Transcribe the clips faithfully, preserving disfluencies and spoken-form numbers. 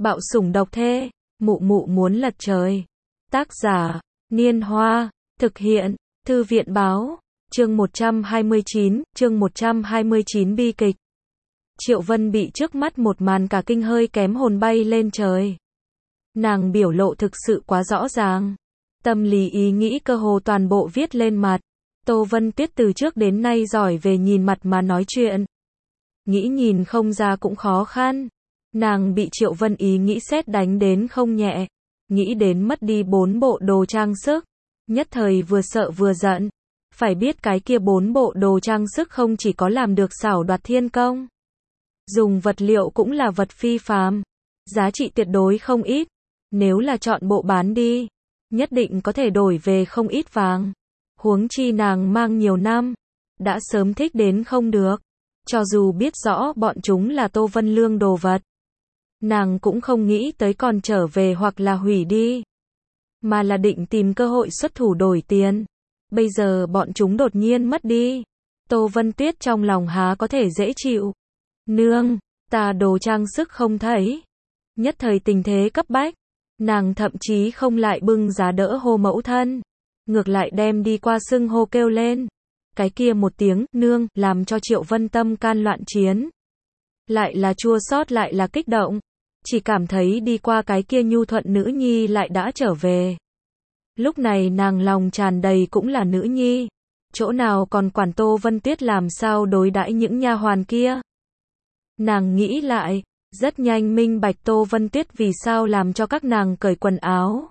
Bạo sủng độc thê, mụ mụ muốn lật trời. Tác giả, Niên Hoa, thực hiện, Thư viện báo, chương một trăm hai mươi chín, chương một trăm hai mươi chín bi kịch. Triệu Vân bị trước mắt một màn cả kinh hơi kém hồn bay lên trời. Nàng biểu lộ thực sự quá rõ ràng. Tâm lý ý nghĩ cơ hồ toàn bộ viết lên mặt. Tô Vân Tuyết từ trước đến nay giỏi về nhìn mặt mà nói chuyện. Nghĩ nhìn không ra cũng khó khăn. Nàng bị Triệu Vân ý nghĩ sét đánh đến không nhẹ. Nghĩ đến mất đi bốn bộ đồ trang sức. Nhất thời vừa sợ vừa giận. Phải biết cái kia bốn bộ đồ trang sức không chỉ có làm được xảo đoạt thiên công. Dùng vật liệu cũng là vật phi phàm. Giá trị tuyệt đối không ít. Nếu là chọn bộ bán đi, nhất định có thể đổi về không ít vàng. Huống chi nàng mang nhiều năm, đã sớm thích đến không được. Cho dù biết rõ bọn chúng là Tô Vân Lương đồ vật, nàng cũng không nghĩ tới còn trở về hoặc là hủy đi, mà là định tìm cơ hội xuất thủ đổi tiền. Bây giờ bọn chúng đột nhiên mất đi. Tô Vân Tuyết trong lòng há có thể dễ chịu. Nương, ta đồ trang sức không thấy. Nhất thời tình thế cấp bách, nàng thậm chí không lại bưng giá đỡ hô mẫu thân, ngược lại đem đi qua xưng hô kêu lên. Cái kia một tiếng nương làm cho Triệu Vân tâm can loạn chiến. Lại là chua xót lại là kích động. Chỉ cảm thấy đi qua cái kia nhu thuận nữ nhi lại đã trở về. Lúc này nàng lòng tràn đầy cũng là nữ nhi. Chỗ nào còn quản Tô Vân Tuyết làm sao đối đãi những nha hoàn kia. Nàng nghĩ lại, rất nhanh minh bạch Tô Vân Tuyết vì sao làm cho các nàng cởi quần áo.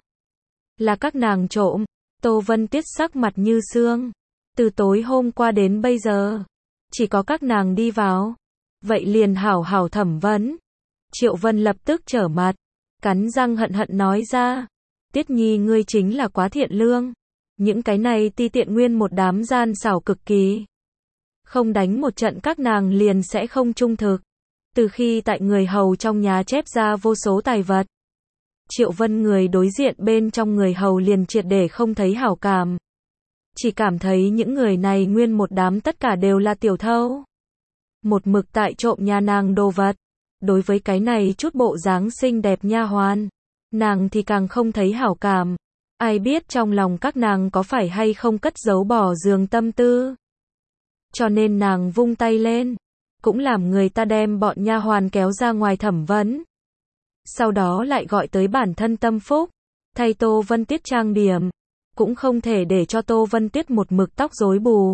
Là các nàng trộm. Tô Vân Tuyết sắc mặt như xương. Từ tối hôm qua đến bây giờ, chỉ có các nàng đi vào. Vậy liền hảo hảo thẩm vấn. Triệu Vân lập tức trở mặt, cắn răng hận hận nói ra. Tuyết Nhi ngươi chính là quá thiện lương. Những cái này ti tiện nguyên một đám gian xảo cực kỳ. Không đánh một trận các nàng liền sẽ không trung thực. Từ khi tại người hầu trong nhà chép ra vô số tài vật, Triệu Vân người đối diện bên trong người hầu liền triệt để không thấy hảo cảm. Chỉ cảm thấy những người này nguyên một đám tất cả đều là tiểu thâu. Một mực tại trộm nhà nàng đồ vật. Đối với cái này chút bộ dáng xinh đẹp nha hoàn, nàng thì càng không thấy hảo cảm. Ai biết trong lòng các nàng có phải hay không cất giấu bỏ giường tâm tư. Cho nên nàng vung tay lên, cũng làm người ta đem bọn nha hoàn kéo ra ngoài thẩm vấn. Sau đó lại gọi tới bản thân Tâm Phúc, thay Tô Vân Tuyết trang điểm. Cũng không thể để cho Tô Vân Tuyết một mực tóc rối bù.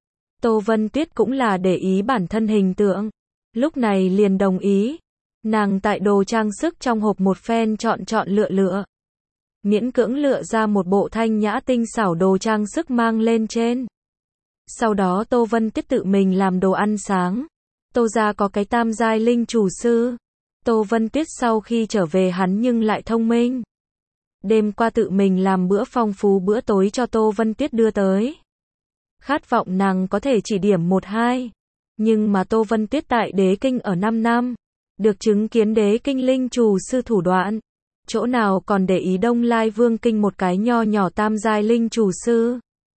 Tô Vân Tuyết cũng là để ý bản thân hình tượng. Lúc này liền đồng ý. Nàng tại đồ trang sức trong hộp một phen chọn chọn lựa lựa. Miễn cưỡng lựa ra một bộ thanh nhã tinh xảo đồ trang sức mang lên trên. Sau đó Tô Vân Tuyết tự mình làm đồ ăn sáng. Tô gia có cái tam giai linh chủ sư. Tô Vân Tuyết sau khi trở về hắn nhưng lại thông minh. Đêm qua tự mình làm bữa phong phú bữa tối cho Tô Vân Tuyết đưa tới. Khát vọng nàng có thể chỉ điểm một hai. Nhưng mà Tô Vân Tuyết tại đế kinh ở năm năm. Được chứng kiến đế kinh linh chủ sư thủ đoạn. Chỗ nào còn để ý Đông Lai Vương kinh một cái nho nhỏ tam giai linh chủ sư.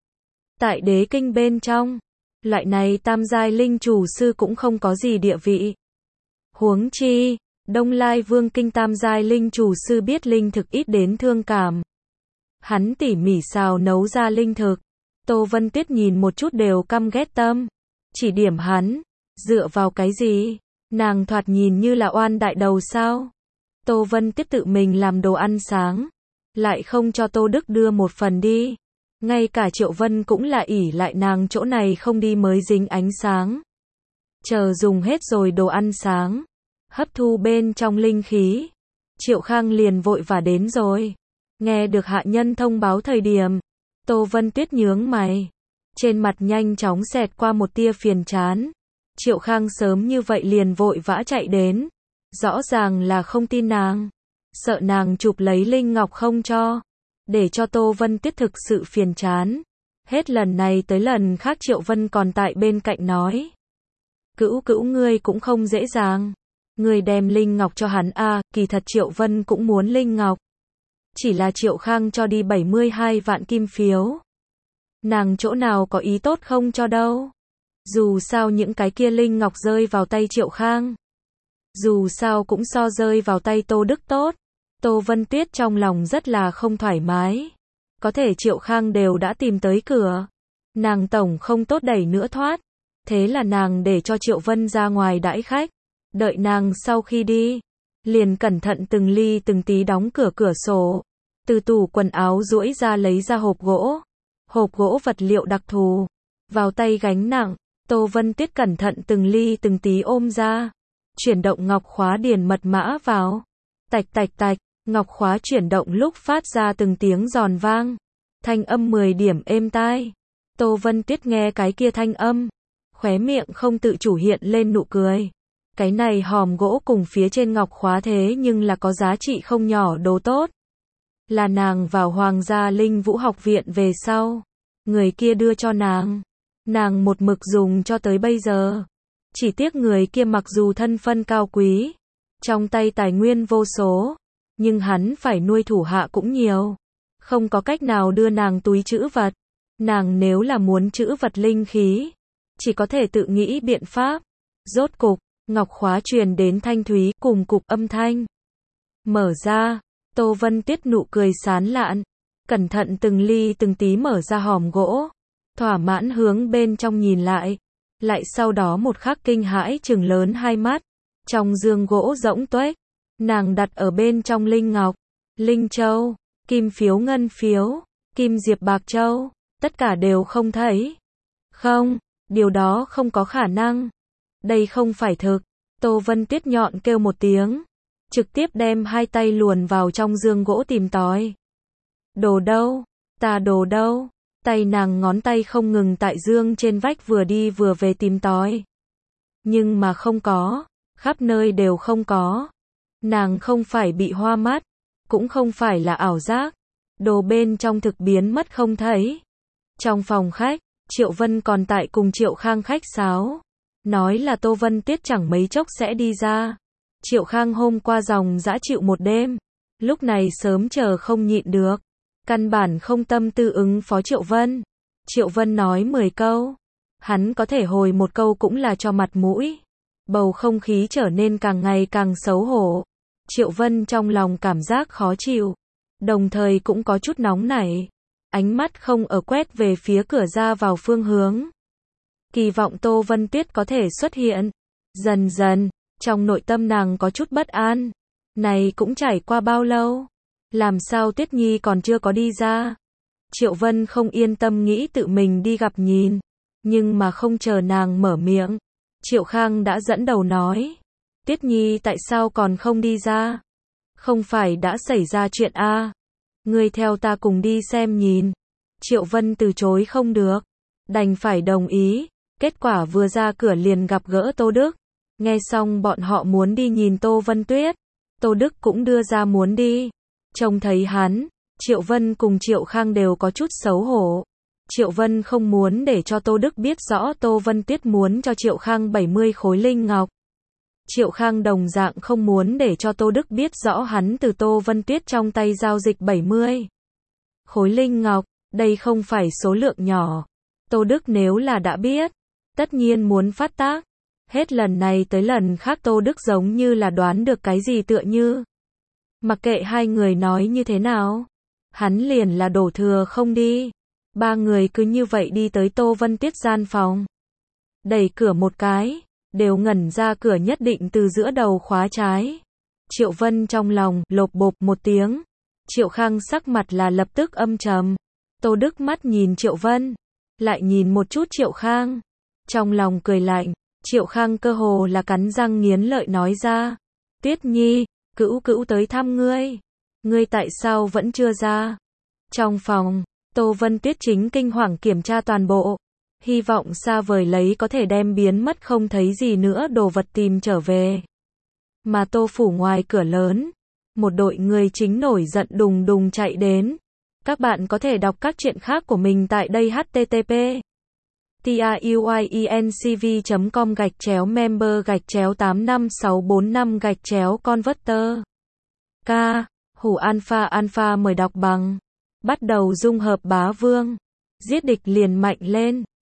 Tại đế kinh bên trong, loại này tam giai linh chủ sư cũng không có gì địa vị. Huống chi, Đông Lai Vương kinh tam giai linh chủ sư biết linh thực ít đến thương cảm. Hắn tỉ mỉ xào nấu ra linh thực. Tô Vân Tuyết nhìn một chút đều căm ghét tâm. Chỉ điểm hắn, dựa vào cái gì? Nàng thoạt nhìn như là oan đại đầu sao? Tô Vân Tuyết tự mình làm đồ ăn sáng, lại không cho Tô Đức đưa một phần đi. Ngay cả Triệu Vân cũng là ỷ lại nàng chỗ này không đi mới dính ánh sáng. Chờ dùng hết rồi đồ ăn sáng, hấp thu bên trong linh khí. Triệu Khang liền vội vã đến rồi. Nghe được hạ nhân thông báo thời điểm, Tô Vân Tuyết nhướng mày. Trên mặt nhanh chóng xẹt qua một tia phiền chán. Triệu Khang sớm như vậy liền vội vã chạy đến. Rõ ràng là không tin nàng. Sợ nàng chụp lấy linh ngọc không cho. Để cho Tô Vân Tuyết thực sự phiền chán. Hết lần này tới lần khác Triệu Vân còn tại bên cạnh nói. Cữu cữu ngươi cũng không dễ dàng. Ngươi đem linh ngọc cho hắn a, à, kỳ thật Triệu Vân cũng muốn linh ngọc. Chỉ là Triệu Khang cho đi bảy mươi hai vạn kim phiếu. Nàng chỗ nào có ý tốt không cho đâu. Dù sao những cái kia linh ngọc rơi vào tay Triệu Khang. Dù sao cũng so rơi vào tay Tô Đức tốt. Tô Vân Tuyết trong lòng rất là không thoải mái. Có thể Triệu Khang đều đã tìm tới cửa. Nàng tổng không tốt đẩy nữa thoát. Thế là nàng để cho Triệu Vân ra ngoài đãi khách. Đợi nàng sau khi đi, liền cẩn thận từng ly từng tí đóng cửa cửa sổ. Từ tủ quần áo duỗi ra lấy ra hộp gỗ. Hộp gỗ vật liệu đặc thù. Vào tay gánh nặng, Tô Vân Tuyết cẩn thận từng ly từng tí ôm ra. Chuyển động ngọc khóa điền mật mã vào. Tạch tạch tạch, ngọc khóa chuyển động lúc phát ra từng tiếng giòn vang. Thanh âm mười điểm êm tai. Tô Vân Tuyết nghe cái kia thanh âm, khóe miệng không tự chủ hiện lên nụ cười. Cái này hòm gỗ cùng phía trên ngọc khóa thế nhưng là có giá trị không nhỏ đồ tốt. Là nàng vào Hoàng gia Linh Vũ học viện về sau, người kia đưa cho nàng. Nàng một mực dùng cho tới bây giờ. Chỉ tiếc người kia mặc dù thân phân cao quý, trong tay tài nguyên vô số, nhưng hắn phải nuôi thủ hạ cũng nhiều. Không có cách nào đưa nàng túi trữ vật. Nàng nếu là muốn trữ vật linh khí, chỉ có thể tự nghĩ biện pháp. Rốt cục, ngọc khóa truyền đến thanh thúy cùng cục âm thanh. Mở ra, Tô Vân Tuyết nụ cười sán lạn, cẩn thận từng ly từng tí mở ra hòm gỗ, thỏa mãn hướng bên trong nhìn lại, lại sau đó một khắc kinh hãi trừng lớn hai mắt. Trong giường gỗ rỗng tuếch, nàng đặt ở bên trong linh ngọc, linh châu, kim phiếu ngân phiếu, kim diệp bạc châu, tất cả đều không thấy. Không, điều đó không có khả năng. Đây không phải thực. Tô Vân Tuyết nhọn kêu một tiếng, trực tiếp đem hai tay luồn vào trong giường gỗ tìm tòi. Đồ đâu? Ta đồ đâu? Tay nàng ngón tay không ngừng tại giường trên vách vừa đi vừa về tìm tòi. Nhưng mà không có, khắp nơi đều không có. Nàng không phải bị hoa mắt, cũng không phải là ảo giác. Đồ bên trong thực biến mất không thấy. Trong phòng khách, Triệu Vân còn tại cùng Triệu Khang khách sáo. Nói là Tô Vân Tuyết chẳng mấy chốc sẽ đi ra. Triệu Khang hôm qua dòng dã chịu một đêm. Lúc này sớm chờ không nhịn được. Căn bản không tâm tư ứng phó Triệu Vân. Triệu Vân nói mười câu. Hắn có thể hồi một câu cũng là cho mặt mũi. Bầu không khí trở nên càng ngày càng xấu hổ. Triệu Vân trong lòng cảm giác khó chịu. Đồng thời cũng có chút nóng nảy. Ánh mắt không ở quét về phía cửa ra vào phương hướng. Kỳ vọng Tô Vân Tuyết có thể xuất hiện. Dần dần, trong nội tâm nàng có chút bất an. Này cũng trải qua bao lâu? Làm sao Tuyết Nhi còn chưa có đi ra? Triệu Vân không yên tâm nghĩ tự mình đi gặp nhìn. Nhưng mà không chờ nàng mở miệng. Triệu Khang đã dẫn đầu nói. Tuyết Nhi tại sao còn không đi ra? Không phải đã xảy ra chuyện a? À? Ngươi theo ta cùng đi xem nhìn. Triệu Vân từ chối không được. Đành phải đồng ý. Kết quả vừa ra cửa liền gặp gỡ Tô Đức. Nghe xong bọn họ muốn đi nhìn Tô Vân Tuyết. Tô Đức cũng đưa ra muốn đi. Trông thấy hắn, Triệu Vân cùng Triệu Khang đều có chút xấu hổ. Triệu Vân không muốn để cho Tô Đức biết rõ Tô Vân Tuyết muốn cho Triệu Khang bảy mươi khối linh ngọc. Triệu Khang đồng dạng không muốn để cho Tô Đức biết rõ hắn từ Tô Vân Tuyết trong tay giao dịch bảy mươi khối linh ngọc. Đây không phải số lượng nhỏ. Tô Đức nếu là đã biết, tất nhiên muốn phát tác. Hết lần này tới lần khác Tô Đức giống như là đoán được cái gì tựa như. Mặc kệ hai người nói như thế nào, hắn liền là đổ thừa không đi. Ba người cứ như vậy đi tới Tô Vân Tuyết gian phòng. Đẩy cửa một cái, đều ngẩn ra cửa nhất định từ giữa đầu khóa trái. Triệu Vân trong lòng lộp bộp một tiếng. Triệu Khang sắc mặt là lập tức âm trầm. Tô Đức mắt nhìn Triệu Vân, lại nhìn một chút Triệu Khang. Trong lòng cười lạnh, Triệu Khang cơ hồ là cắn răng nghiến lợi nói ra. Tuyết Nhi, cữu cữu tới thăm ngươi. Ngươi tại sao vẫn chưa ra? Trong phòng, Tô Vân Tuyết chính kinh hoàng kiểm tra toàn bộ. Hy vọng xa vời lấy có thể đem biến mất không thấy gì nữa đồ vật tìm trở về. Mà Tô phủ ngoài cửa lớn, một đội người chính nổi giận đùng đùng chạy đến. Các bạn có thể đọc các truyện khác của mình tại đây h t t p truyencv chấm com gạch chéo member gạch chéo tám năm sáu bốn năm gạch chéo converter. K. Hủ alpha alpha mời đọc bằng. Bắt đầu dung hợp bá vương. Giết địch liền mạnh lên.